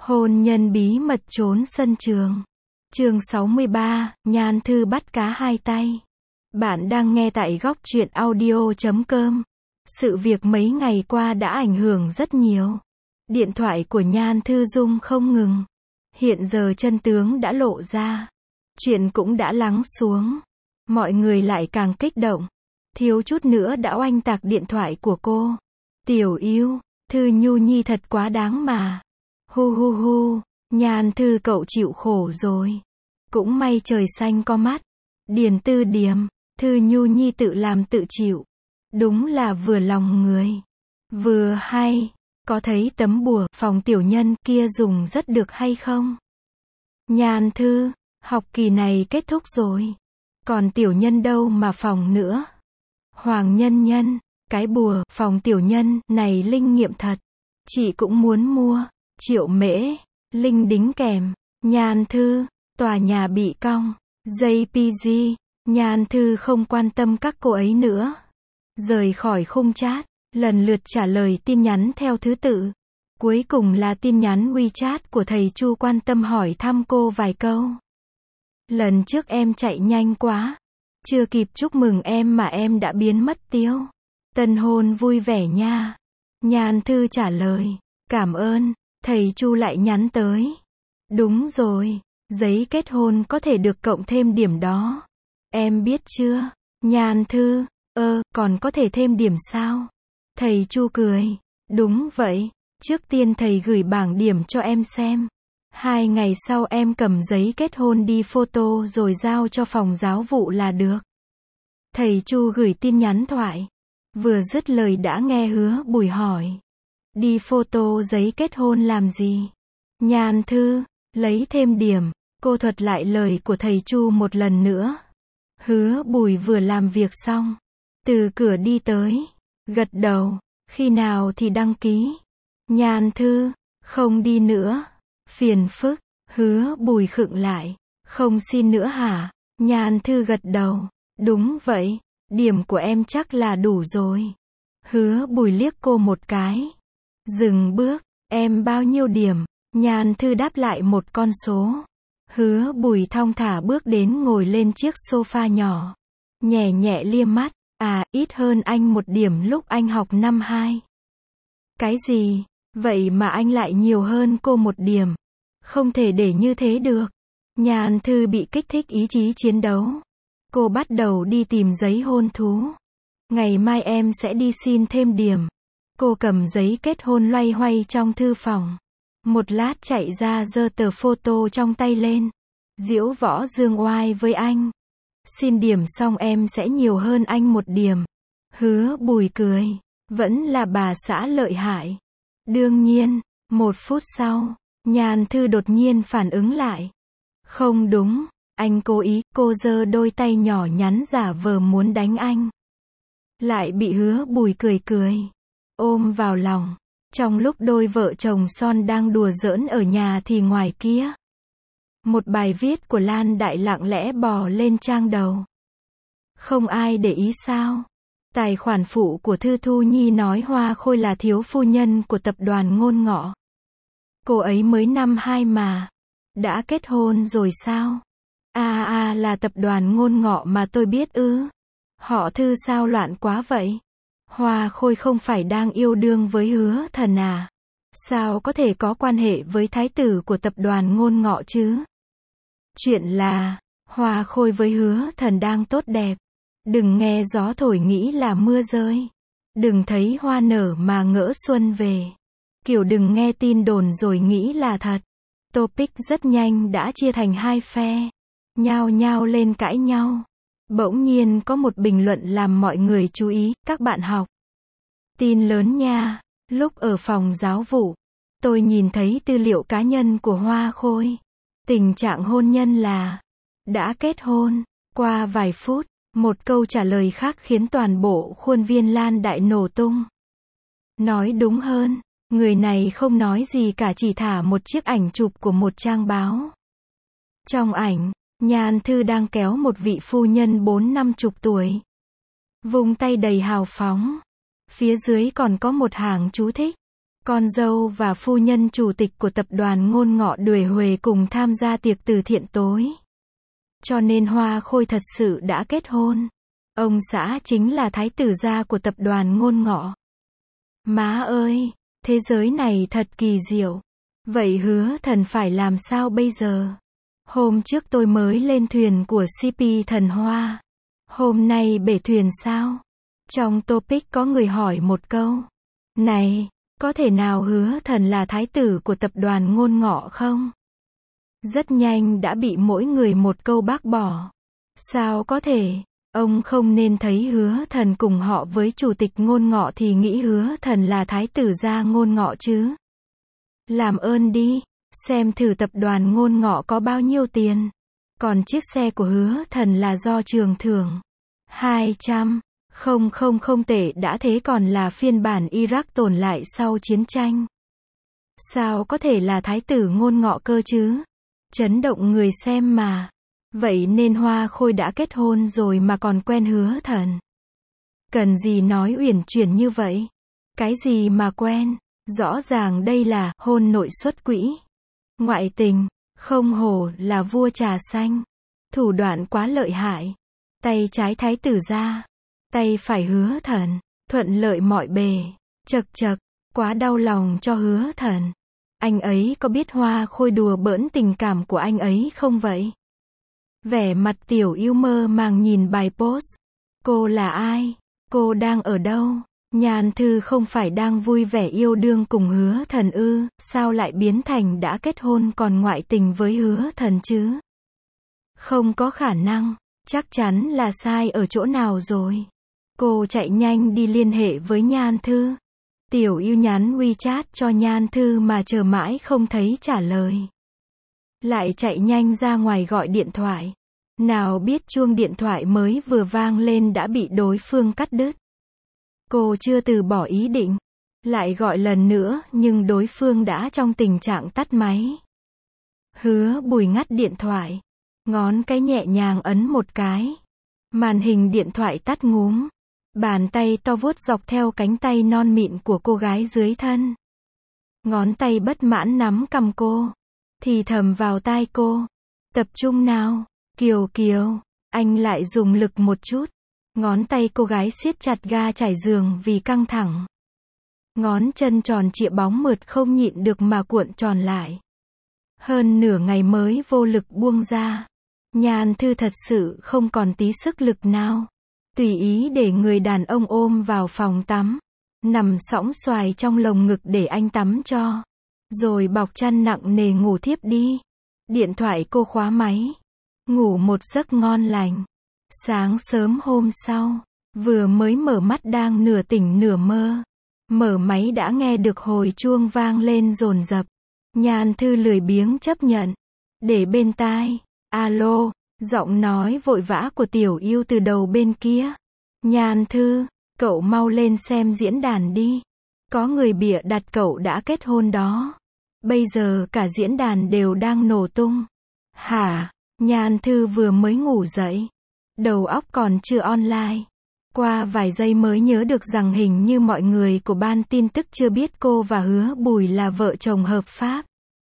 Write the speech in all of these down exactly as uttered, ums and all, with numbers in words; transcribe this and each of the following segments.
Hôn nhân bí mật trốn sân trường. Chương sáu mươi ba, Nhan Thư bắt cá hai tay. Bạn đang nghe tại góc truyện audio chấm com. Sự việc mấy ngày qua đã ảnh hưởng rất nhiều. Điện thoại của Nhan Thư rung không ngừng. Hiện giờ chân tướng đã lộ ra. Chuyện cũng đã lắng xuống. Mọi người lại càng kích động. Thiếu chút nữa đã oanh tạc điện thoại của cô. Tiểu yêu, Thư Nhu Nhi thật quá đáng mà. Hu hu hu, Nhan Thư cậu chịu khổ rồi. Cũng may trời xanh có mắt. Điền Tư Điềm, Thư Nhu Nhi tự làm tự chịu. Đúng là vừa lòng người. Vừa hay, có thấy tấm bùa phòng tiểu nhân kia dùng rất được hay không? Nhan Thư, học kỳ này kết thúc rồi. Còn tiểu nhân đâu mà phòng nữa? Hoàng Nhân Nhân, cái bùa phòng tiểu nhân này linh nghiệm thật. Chị cũng muốn mua. Triệu Mễ, linh đính kèm. Nhan Thư, tòa nhà bị cong. gi pê giê, Nhan Thư không quan tâm các cô ấy nữa. Rời khỏi khung chat, lần lượt trả lời tin nhắn theo thứ tự. Cuối cùng là tin nhắn WeChat của thầy Chu quan tâm hỏi thăm cô vài câu. Lần trước em chạy nhanh quá. Chưa kịp chúc mừng em mà em đã biến mất tiêu. Tân hôn vui vẻ nha. Nhan Thư trả lời. Cảm ơn. Thầy Chu lại nhắn tới. Đúng rồi, giấy kết hôn có thể được cộng thêm điểm đó. Em biết chưa? Nhan Thư, ơ, còn có thể thêm điểm sao? Thầy Chu cười. Đúng vậy, trước tiên thầy gửi bảng điểm cho em xem. Hai ngày sau em cầm giấy kết hôn đi photo rồi giao cho phòng giáo vụ là được. Thầy Chu gửi tin nhắn thoại. Vừa dứt lời đã nghe Hứa Bùi hỏi. Đi photo giấy kết hôn làm gì? Nhan Thư, lấy thêm điểm. Cô thuật lại lời của thầy Chu một lần nữa. Hứa Bùi vừa làm việc xong. Từ cửa đi tới. Gật đầu. Khi nào thì đăng ký? Nhan Thư, không đi nữa. Phiền phức. Hứa Bùi khựng lại. Không xin nữa hả? Nhan Thư gật đầu. Đúng vậy. Điểm của em chắc là đủ rồi. Hứa Bùi liếc cô một cái. Dừng bước, em bao nhiêu điểm? Nhan Thư đáp lại một con số. Hứa Bùi thong thả bước đến ngồi lên chiếc sofa nhỏ. Nhẹ nhẹ liếc mắt, à, ít hơn anh một điểm lúc anh học năm hai. Cái gì? Vậy mà anh lại nhiều hơn cô một điểm. Không thể để như thế được. Nhan Thư bị kích thích ý chí chiến đấu. Cô bắt đầu đi tìm giấy hôn thú. Ngày mai em sẽ đi xin thêm điểm. Cô cầm giấy kết hôn loay hoay trong thư phòng. Một lát chạy ra giơ tờ photo trong tay lên. Diễu võ dương oai với anh. Xin điểm xong em sẽ nhiều hơn anh một điểm. Hứa Bùi cười. Vẫn là bà xã lợi hại. Đương nhiên, một phút sau, Nhan Thư đột nhiên phản ứng lại. Không đúng, anh cố ý, cô giơ đôi tay nhỏ nhắn giả vờ muốn đánh anh. Lại bị Hứa Bùi cười cười. Ôm vào lòng. Trong lúc đôi vợ chồng son đang đùa giỡn ở nhà thì ngoài kia. Một bài viết của Lan Đại lặng lẽ bò lên trang đầu. Không ai để ý sao? Tài khoản phụ của Thư Thu Nhi nói Hoa Khôi là thiếu phu nhân của tập đoàn Ngôn Ngọ. Cô ấy mới năm hai mà. Đã kết hôn rồi sao? À à là tập đoàn Ngôn Ngọ mà tôi biết ư. Họ Thư sao loạn quá vậy? Hoa Khôi không phải đang yêu đương với Hứa Thần à? Sao có thể có quan hệ với thái tử của tập đoàn Ngôn Ngọ chứ? Chuyện là, Hoa Khôi với Hứa Thần đang tốt đẹp. Đừng nghe gió thổi nghĩ là mưa rơi. Đừng thấy hoa nở mà ngỡ xuân về. Kiểu đừng nghe tin đồn rồi nghĩ là thật. Topic rất nhanh đã chia thành hai phe. Nhao nhao lên cãi nhau. Bỗng nhiên có một bình luận làm mọi người chú ý, các bạn học. Tin lớn nha, lúc ở phòng giáo vụ, tôi nhìn thấy tư liệu cá nhân của Hoa Khôi. Tình trạng hôn nhân là đã kết hôn. Qua vài phút, một câu trả lời khác khiến toàn bộ khuôn viên Lan Đại nổ tung. Nói đúng hơn, người này không nói gì cả chỉ thả một chiếc ảnh chụp của một trang báo. Trong ảnh, Nhan Thư đang kéo một vị phu nhân bốn năm chục tuổi. Vung tay đầy hào phóng. Phía dưới còn có một hàng chú thích. Con dâu và phu nhân chủ tịch của tập đoàn Ngôn Ngọ Đuổi Huề cùng tham gia tiệc từ thiện tối. Cho nên Hoa Khôi thật sự đã kết hôn. Ông xã chính là thái tử gia của tập đoàn Ngôn Ngọ. Má ơi, thế giới này thật kỳ diệu. Vậy Hứa Thần phải làm sao bây giờ? Hôm trước tôi mới lên thuyền của xê pê Thần Hoa. Hôm nay bể thuyền sao? Trong topic có người hỏi một câu. Này, có thể nào Hứa Thần là thái tử của tập đoàn Ngôn Ngọ không? Rất nhanh đã bị mỗi người một câu bác bỏ. Sao có thể? Ông không nên thấy Hứa Thần cùng họ với chủ tịch Ngôn Ngọ thì nghĩ Hứa Thần là thái tử gia Ngôn Ngọ chứ. Làm ơn đi, xem thử tập đoàn Ngôn Ngọ có bao nhiêu tiền. Còn chiếc xe của Hứa Thần là do Trường thưởng. hai trăm. Không không không tệ đã thế còn là phiên bản Iraq tồn lại sau chiến tranh. Sao có thể là thái tử Ngôn Ngọ cơ chứ? Chấn động người xem mà. Vậy nên Hoa Khôi đã kết hôn rồi mà còn quen Hứa Thần. Cần gì nói uyển chuyển như vậy? Cái gì mà quen? Rõ ràng đây là hôn nội xuất quỹ. Ngoại tình, không hổ là vua trà xanh. Thủ đoạn quá lợi hại. Tay trái thái tử gia, tay phải Hứa Thần, thuận lợi mọi bề. Chật chật, quá đau lòng cho Hứa Thần. Anh ấy có biết Hoa Khôi đùa bỡn tình cảm của anh ấy không vậy? Vẻ mặt Tiểu Yêu mơ màng nhìn bài post. Cô là ai? Cô đang ở đâu? Nhan Thư không phải đang vui vẻ yêu đương cùng Hứa Thần ư? Sao lại biến thành đã kết hôn còn ngoại tình với Hứa Thần chứ? Không có khả năng. Chắc chắn là sai ở chỗ nào rồi. Cô chạy nhanh đi liên hệ với Nhan Thư. Tiểu Yêu nhắn WeChat cho Nhan Thư mà chờ mãi không thấy trả lời. Lại chạy nhanh ra ngoài gọi điện thoại. Nào biết chuông điện thoại mới vừa vang lên đã bị đối phương cắt đứt. Cô chưa từ bỏ ý định. Lại gọi lần nữa nhưng đối phương đã trong tình trạng tắt máy. Hứa Bùi ngắt điện thoại. Ngón cái nhẹ nhàng ấn một cái. Màn hình điện thoại tắt ngúm. Bàn tay to vuốt dọc theo cánh tay non mịn của cô gái dưới thân. Ngón tay bất mãn nắm cằm cô. Thì thầm vào tai cô. Tập trung nào. Kiều Kiều. Anh lại dùng lực một chút. Ngón tay cô gái siết chặt ga trải giường vì căng thẳng. Ngón chân tròn trịa bóng mượt không nhịn được mà cuộn tròn lại. Hơn nửa ngày mới vô lực buông ra. Nhan Thư thật sự không còn tí sức lực nào. Tùy ý để người đàn ông ôm vào phòng tắm. Nằm sõng xoài trong lồng ngực để anh tắm cho. Rồi bọc chăn nặng nề ngủ thiếp đi. Điện thoại cô khóa máy. Ngủ một giấc ngon lành. Sáng sớm hôm sau, vừa mới mở mắt đang nửa tỉnh nửa mơ. Mở máy đã nghe được hồi chuông vang lên dồn dập. Nhan Thư lười biếng chấp nhận. Để bên tai. Alo, giọng nói vội vã của Tiểu Yêu từ đầu bên kia. Nhan Thư, cậu mau lên xem diễn đàn đi. Có người bịa đặt cậu đã kết hôn đó. Bây giờ cả diễn đàn đều đang nổ tung. Hả? Nhan Thư vừa mới ngủ dậy. Đầu óc còn chưa online. Qua vài giây mới nhớ được rằng hình như mọi người của ban tin tức chưa biết cô và Hứa Bùi là vợ chồng hợp pháp.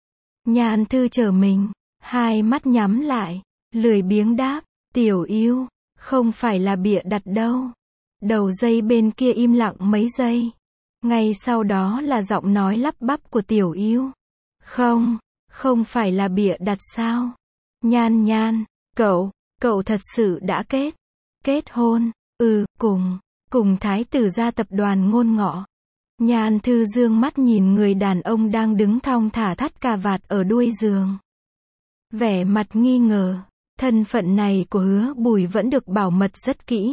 Nhan Thư chờ mình. Hai mắt nhắm lại. Lười biếng đáp. Tiểu Yêu, không phải là bịa đặt đâu. Đầu dây bên kia im lặng mấy giây. Ngay sau đó là giọng nói lắp bắp của Tiểu Yêu. Không, không phải là bịa đặt sao? Nhan Nhan, cậu, cậu thật sự đã kết, kết hôn, ừ, cùng, cùng thái tử gia tập đoàn Ngôn Ngọ. Nhan Thư dương mắt nhìn người đàn ông đang đứng thong thả thắt cà vạt ở đuôi giường. Vẻ mặt nghi ngờ, thân phận này của Hứa Bùi vẫn được bảo mật rất kỹ.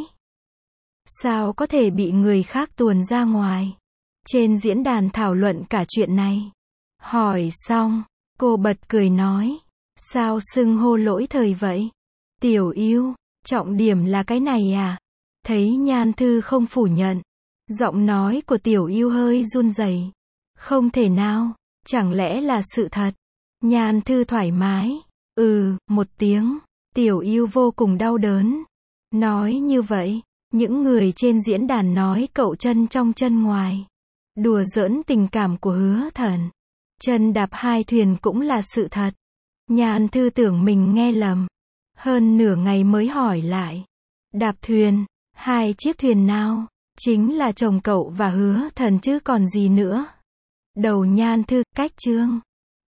Sao có thể bị người khác tuồn ra ngoài? Trên diễn đàn thảo luận cả chuyện này. Hỏi xong, cô bật cười nói. Sao xưng hô lỗi thời vậy? Tiểu Yêu, trọng điểm là cái này à? Thấy Nhan Thư không phủ nhận. Giọng nói của Tiểu Yêu hơi run rẩy. Không thể nào, chẳng lẽ là sự thật? Nhan Thư thoải mái. Ừ, một tiếng. Tiểu Yêu vô cùng đau đớn. Nói như vậy, những người trên diễn đàn nói cậu chân trong chân ngoài. Đùa giỡn tình cảm của Hứa Thần. Chân đạp hai thuyền cũng là sự thật. Nhan Thư tưởng mình nghe lầm. Hơn nửa ngày mới hỏi lại. Đạp thuyền, hai chiếc thuyền nào? Chính là chồng cậu và Hứa Thần chứ còn gì nữa. Đầu Nhan Thư cách chương.